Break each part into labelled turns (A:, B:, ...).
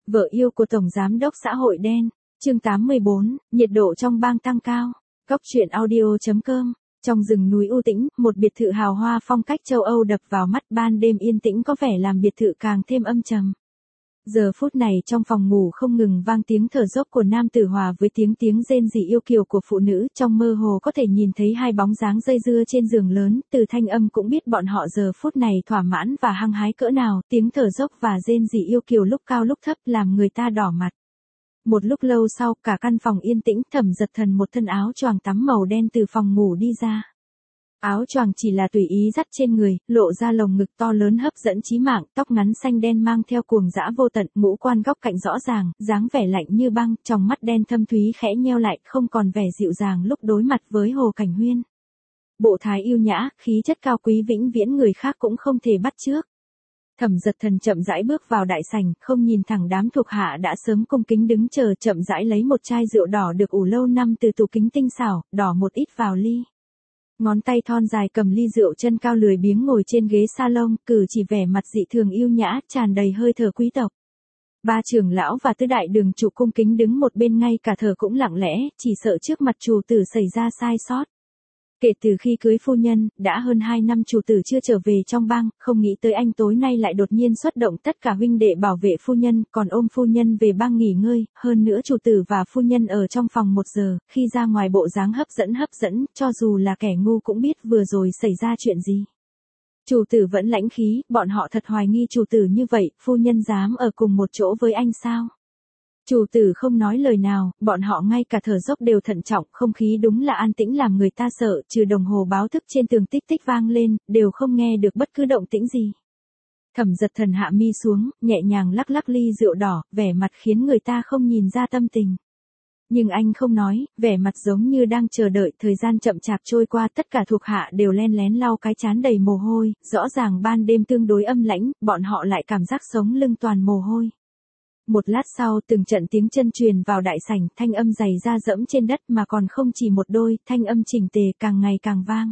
A: Vợ yêu của Tổng Giám đốc xã hội đen. Chương 84, nhiệt độ trong bang tăng cao. Góc truyện audio.com. Trong rừng núi u tĩnh, một biệt thự hào hoa phong cách châu Âu đập vào mắt, ban đêm yên tĩnh có vẻ làm biệt thự càng thêm âm trầm. Giờ phút này trong phòng ngủ không ngừng vang tiếng thở dốc của nam tử hòa với tiếng rên rỉ yêu kiều của phụ nữ, trong mơ hồ có thể nhìn thấy hai bóng dáng dây dưa trên giường lớn, từ thanh âm cũng biết bọn họ giờ phút này thỏa mãn và hăng hái cỡ nào, tiếng thở dốc và rên rỉ yêu kiều lúc cao lúc thấp làm người ta đỏ mặt. Một lúc lâu sau, cả căn phòng yên tĩnh, Thẩm Dật Thần một thân áo choàng tắm màu đen từ phòng ngủ đi ra. Áo choàng chỉ là tùy ý dắt trên người, lộ ra lồng ngực to lớn hấp dẫn chí mạng, tóc ngắn xanh đen mang theo cuồng dã vô tận, ngũ quan góc cạnh rõ ràng, dáng vẻ lạnh như băng, tròng mắt đen thâm thúy khẽ nheo lại, không còn vẻ dịu dàng lúc đối mặt với Hồ Cảnh Huyên. Bộ thái yêu nhã, khí chất cao quý vĩnh viễn người khác cũng không thể bắt chước. Thẩm Dật Thần chậm rãi bước vào đại sảnh, không nhìn thẳng đám thuộc hạ đã sớm cung kính đứng chờ, chậm rãi lấy một chai rượu đỏ được ủ lâu năm từ tủ kính tinh xảo, đỏ một ít vào ly. Ngón tay thon dài cầm ly rượu, chân cao lười biếng ngồi trên ghế salon, cử chỉ vẻ mặt dị thường yêu nhã, tràn đầy hơi thở quý tộc. Ba trưởng lão và tứ đại đường chủ cung kính đứng một bên, ngay cả thở cũng lặng lẽ, chỉ sợ trước mặt chủ tử xảy ra sai sót. Kể từ khi cưới phu nhân, đã hơn 2 năm chủ tử chưa trở về trong bang, không nghĩ tới anh tối nay lại đột nhiên xuất động tất cả huynh đệ bảo vệ phu nhân, còn ôm phu nhân về bang nghỉ ngơi, hơn nữa chủ tử và phu nhân ở trong phòng 1 giờ, khi ra ngoài bộ dáng hấp dẫn, cho dù là kẻ ngu cũng biết vừa rồi xảy ra chuyện gì. Chủ tử vẫn lãnh khí, bọn họ thật hoài nghi chủ tử như vậy, phu nhân dám ở cùng một chỗ với anh sao? Chủ tử không nói lời nào, bọn họ ngay cả thở dốc đều thận trọng, không khí đúng là an tĩnh làm người ta sợ, trừ đồng hồ báo thức trên tường tích tích vang lên, đều không nghe được bất cứ động tĩnh gì. Thẩm Dật Thần hạ mi xuống, nhẹ nhàng lắc lắc ly rượu đỏ, vẻ mặt khiến người ta không nhìn ra tâm tình. Nhưng anh không nói, vẻ mặt giống như đang chờ đợi, thời gian chậm chạp trôi qua, tất cả thuộc hạ đều len lén lau cái trán đầy mồ hôi, rõ ràng ban đêm tương đối âm lãnh, bọn họ lại cảm giác sống lưng toàn mồ hôi. Một lát sau, từng trận tiếng chân truyền vào đại sảnh, thanh âm giày da dẫm trên đất mà còn không chỉ một đôi, thanh âm chỉnh tề càng ngày càng vang.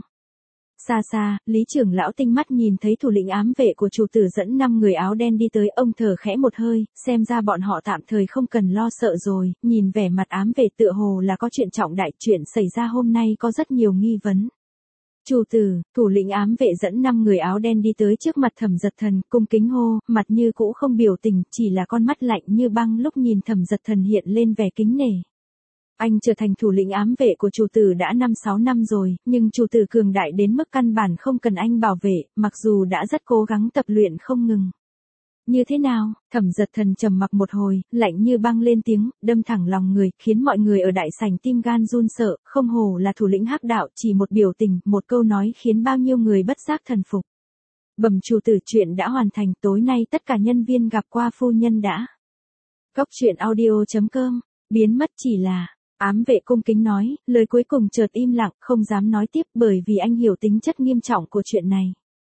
A: Xa xa, Lý trưởng lão tinh mắt nhìn thấy thủ lĩnh ám vệ của chủ tử dẫn 5 người áo đen đi tới, ông thở khẽ một hơi, xem ra bọn họ tạm thời không cần lo sợ rồi, nhìn vẻ mặt ám vệ tựa hồ là có chuyện trọng đại, chuyện xảy ra hôm nay có rất nhiều nghi vấn. Chủ tử, thủ lĩnh ám vệ dẫn 5 người áo đen đi tới trước mặt Thẩm Dật Thần, cung kính hô, mặt như cũ không biểu tình, chỉ là con mắt lạnh như băng lúc nhìn Thẩm Dật Thần hiện lên vẻ kính nể. Anh trở thành thủ lĩnh ám vệ của chủ tử đã 5-6 năm rồi, nhưng chủ tử cường đại đến mức căn bản không cần anh bảo vệ, mặc dù đã rất cố gắng tập luyện không ngừng. Như thế nào? Thẩm Dật Thần trầm mặc một hồi, lạnh như băng lên tiếng, đâm thẳng lòng người, khiến mọi người ở đại sảnh tim gan run sợ, không hổ là thủ lĩnh hắc đạo, chỉ một biểu tình, một câu nói khiến bao nhiêu người bất giác thần phục. Bẩm chủ tử, chuyện đã hoàn thành, tối nay tất cả nhân viên gặp qua phu nhân đã. Góc truyện audio.com, biến mất chỉ là, ám vệ cung kính nói, lời cuối cùng chợt im lặng, không dám nói tiếp bởi vì anh hiểu tính chất nghiêm trọng của chuyện này.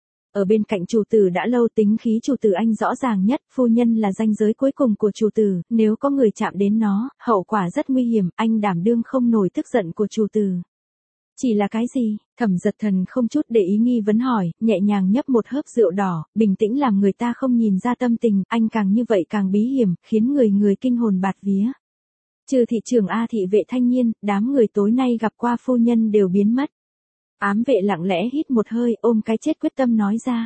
A: Ở bên cạnh chủ tử đã lâu, tính khí chủ tử anh rõ ràng nhất, phu nhân là ranh giới cuối cùng của chủ tử, nếu có người chạm đến nó, hậu quả rất nguy hiểm, anh đảm đương không nổi tức giận của chủ tử. Chỉ là cái gì? Thẩm Dật Thần không chút để ý nghi vấn hỏi, nhẹ nhàng nhấp một hớp rượu đỏ, bình tĩnh làm người ta không nhìn ra tâm tình, anh càng như vậy càng bí hiểm, khiến người kinh hồn bạt vía. Trừ thị trưởng A thị vệ Thanh Nhiên, đám người tối nay gặp qua phu nhân đều biến mất. Ám vệ lặng lẽ hít một hơi, ôm cái chết quyết tâm nói ra.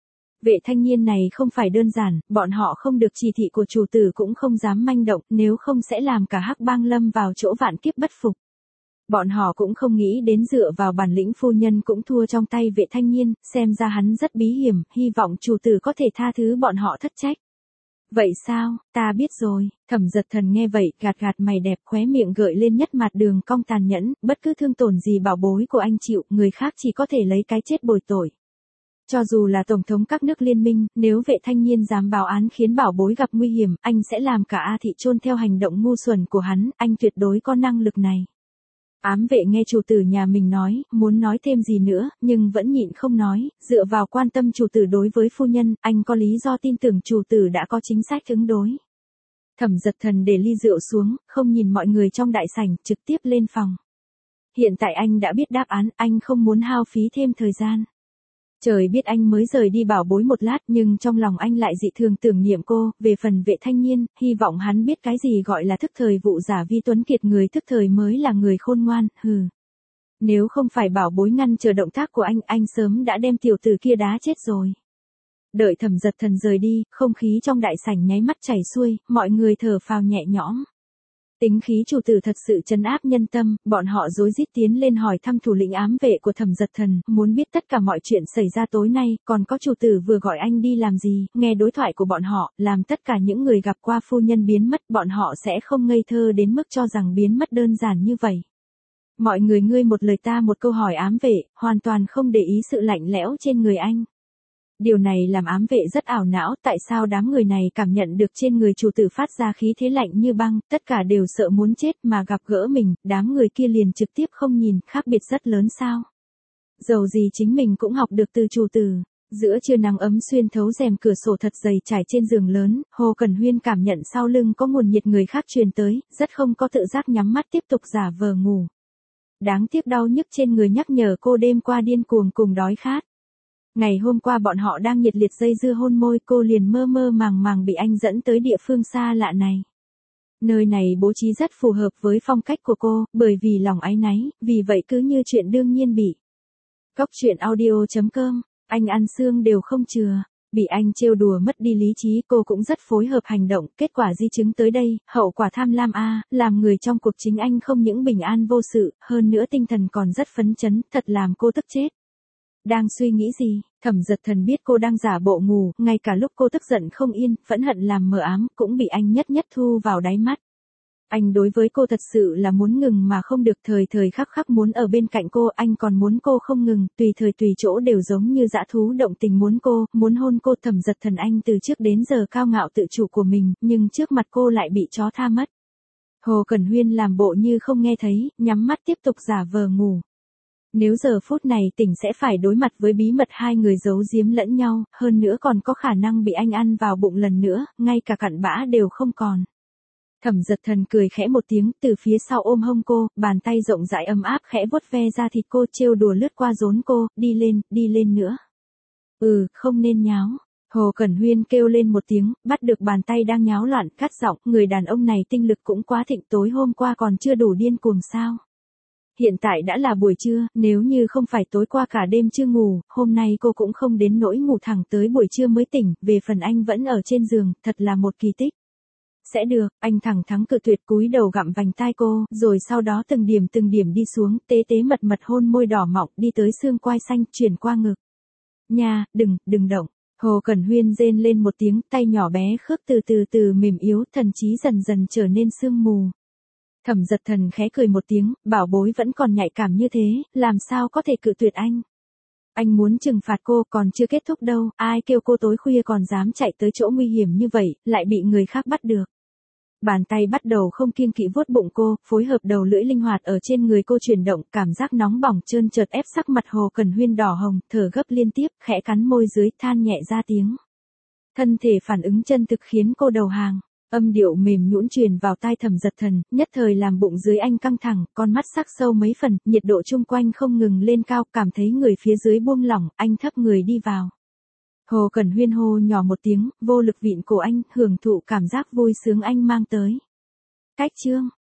A: Vệ Thanh Nhiên này không phải đơn giản, bọn họ không được chỉ thị của chủ tử cũng không dám manh động, nếu không sẽ làm cả hắc bang lâm vào chỗ vạn kiếp bất phục. Bọn họ cũng không nghĩ đến dựa vào bản lĩnh phu nhân cũng thua trong tay vệ Thanh Nhiên, xem ra hắn rất bí hiểm, hy vọng chủ tử có thể tha thứ bọn họ thất trách. Vậy sao, ta biết rồi. Thẩm Dật Thần nghe vậy, gạt mày đẹp, khóe miệng gợi lên nhất mặt đường cong tàn nhẫn, bất cứ thương tổn gì bảo bối của anh chịu, người khác chỉ có thể lấy cái chết bồi tội. Cho dù là tổng thống các nước liên minh, nếu vệ Thanh Nhiên dám báo án khiến bảo bối gặp nguy hiểm, anh sẽ làm cả A thị chôn theo hành động ngu xuẩn của hắn, anh tuyệt đối có năng lực này. Ám vệ nghe chủ tử nhà mình nói, muốn nói thêm gì nữa, nhưng vẫn nhịn không nói, dựa vào quan tâm chủ tử đối với phu nhân, anh có lý do tin tưởng chủ tử đã có chính sách ứng đối. Thẩm Dật Thần để ly rượu xuống, không nhìn mọi người trong đại sảnh, trực tiếp lên phòng. Hiện tại anh đã biết đáp án, anh không muốn hao phí thêm thời gian. Trời biết anh mới rời đi bảo bối một lát nhưng trong lòng anh lại dị thường tưởng niệm cô, về phần Vệ Thanh Nhiên, hy vọng hắn biết cái gì gọi là thức thời vụ giả vi tuấn kiệt, người thức thời mới là người khôn ngoan, hừ. Nếu không phải bảo bối ngăn chờ động tác của anh sớm đã đem tiểu tử kia đá chết rồi. Đợi Thẩm Dật Thần rời đi, không khí trong đại sảnh nháy mắt chảy xuôi, mọi người thở phào nhẹ nhõm. Tính khí chủ tử thật sự trấn áp nhân tâm, bọn họ rối rít tiến lên hỏi thăm thủ lĩnh ám vệ của Thẩm Dật Thần, muốn biết tất cả mọi chuyện xảy ra tối nay, còn có chủ tử vừa gọi anh đi làm gì, nghe đối thoại của bọn họ, làm tất cả những người gặp qua phu nhân biến mất, bọn họ sẽ không ngây thơ đến mức cho rằng biến mất đơn giản như vậy. Mọi người ngươi một lời ta một câu hỏi ám vệ, hoàn toàn không để ý sự lạnh lẽo trên người anh. Điều này làm ám vệ rất ảo não, tại sao đám người này cảm nhận được trên người chủ tử phát ra khí thế lạnh như băng, tất cả đều sợ muốn chết mà gặp gỡ mình, đám người kia liền trực tiếp không nhìn, khác biệt rất lớn sao. Dầu gì chính mình cũng học được từ chủ tử. Giữa trưa nắng ấm xuyên thấu rèm cửa sổ thật dày trải trên giường lớn, Hồ Cẩn Huyên cảm nhận sau lưng có nguồn nhiệt người khác truyền tới, rất không có tự giác nhắm mắt tiếp tục giả vờ ngủ. Đáng tiếc đau nhức trên người nhắc nhở cô đêm qua điên cuồng cùng đói khát. Ngày hôm qua bọn họ đang nhiệt liệt dây dưa hôn môi, cô liền mơ mơ màng màng bị anh dẫn tới địa phương xa lạ này. Nơi này bố trí rất phù hợp với phong cách của cô, bởi vì lòng áy náy, vì vậy cứ như chuyện đương nhiên bị. Cóc truyện audio.com, anh ăn xương đều không chừa. Bị anh trêu đùa mất đi lý trí, cô cũng rất phối hợp hành động, kết quả di chứng tới đây, hậu quả tham lam làm người trong cuộc chính anh không những bình an vô sự, hơn nữa tinh thần còn rất phấn chấn, thật làm cô tức chết. Đang suy nghĩ gì, Thẩm Dật Thần biết cô đang giả bộ ngủ, ngay cả lúc cô tức giận không yên, phẫn hận làm mờ ám, cũng bị anh nhất nhất thu vào đáy mắt. Anh đối với cô thật sự là muốn ngừng mà không được, thời thời khắc khắc muốn ở bên cạnh cô, anh còn muốn cô không ngừng, tùy thời tùy chỗ đều giống như dã thú động tình muốn cô, muốn hôn cô. Thẩm Dật Thần anh từ trước đến giờ cao ngạo tự chủ của mình, nhưng trước mặt cô lại bị chó tha mất. Hồ Cẩn Huyên làm bộ như không nghe thấy, nhắm mắt tiếp tục giả vờ ngủ. Nếu giờ phút này tỉnh sẽ phải đối mặt với bí mật hai người giấu giếm lẫn nhau, hơn nữa còn có khả năng bị anh ăn vào bụng lần nữa, ngay cả cặn bã đều không còn. Thẩm Dật Thần cười khẽ một tiếng, từ phía sau ôm hông cô, bàn tay rộng rãi ấm áp khẽ vuốt ve da thịt cô, trêu đùa lướt qua rốn cô, đi lên nữa. Không nên nháo. Hồ Cẩn Huyên kêu lên một tiếng, bắt được bàn tay đang nháo loạn, cắt giọng, người đàn ông này tinh lực cũng quá thịnh, tối hôm qua còn chưa đủ điên cuồng sao. Hiện tại đã là buổi trưa, nếu như không phải tối qua cả đêm chưa ngủ, hôm nay cô cũng không đến nỗi ngủ thẳng tới buổi trưa mới tỉnh, về phần anh vẫn ở trên giường, thật là một kỳ tích. Sẽ được, anh thẳng thắn cự tuyệt, cúi đầu gặm vành tai cô, rồi sau đó từng điểm đi xuống, tế tế mật hôn môi đỏ mọng, đi tới xương quai xanh, chuyển qua ngực. Nha, đừng động. Hồ Cẩn Huyên rên lên một tiếng, tay nhỏ bé khớp từ mềm yếu, thần trí dần dần trở nên sương mù. Thẩm Dật Thần khẽ cười một tiếng, bảo bối vẫn còn nhạy cảm như thế, làm sao có thể cự tuyệt anh. Anh muốn trừng phạt cô, còn chưa kết thúc đâu, ai kêu cô tối khuya còn dám chạy tới chỗ nguy hiểm như vậy, lại bị người khác bắt được. Bàn tay bắt đầu không kiêng kỵ vuốt bụng cô, phối hợp đầu lưỡi linh hoạt ở trên người cô chuyển động, cảm giác nóng bỏng trơn trượt ép sắc mặt Hồ Cẩn Huyên đỏ hồng, thở gấp liên tiếp, khẽ cắn môi dưới, than nhẹ ra tiếng. Thân thể phản ứng chân thực khiến cô đầu hàng. Âm điệu mềm nhũn truyền vào tai Thẩm Dật Thần, nhất thời làm bụng dưới anh căng thẳng, con mắt sắc sâu mấy phần, nhiệt độ chung quanh không ngừng lên cao, cảm thấy người phía dưới buông lỏng, anh thấp người đi vào. Hồ Cẩn Huyên hô nhỏ một tiếng, vô lực vịn cổ anh, hưởng thụ cảm giác vui sướng anh mang tới. Cách chương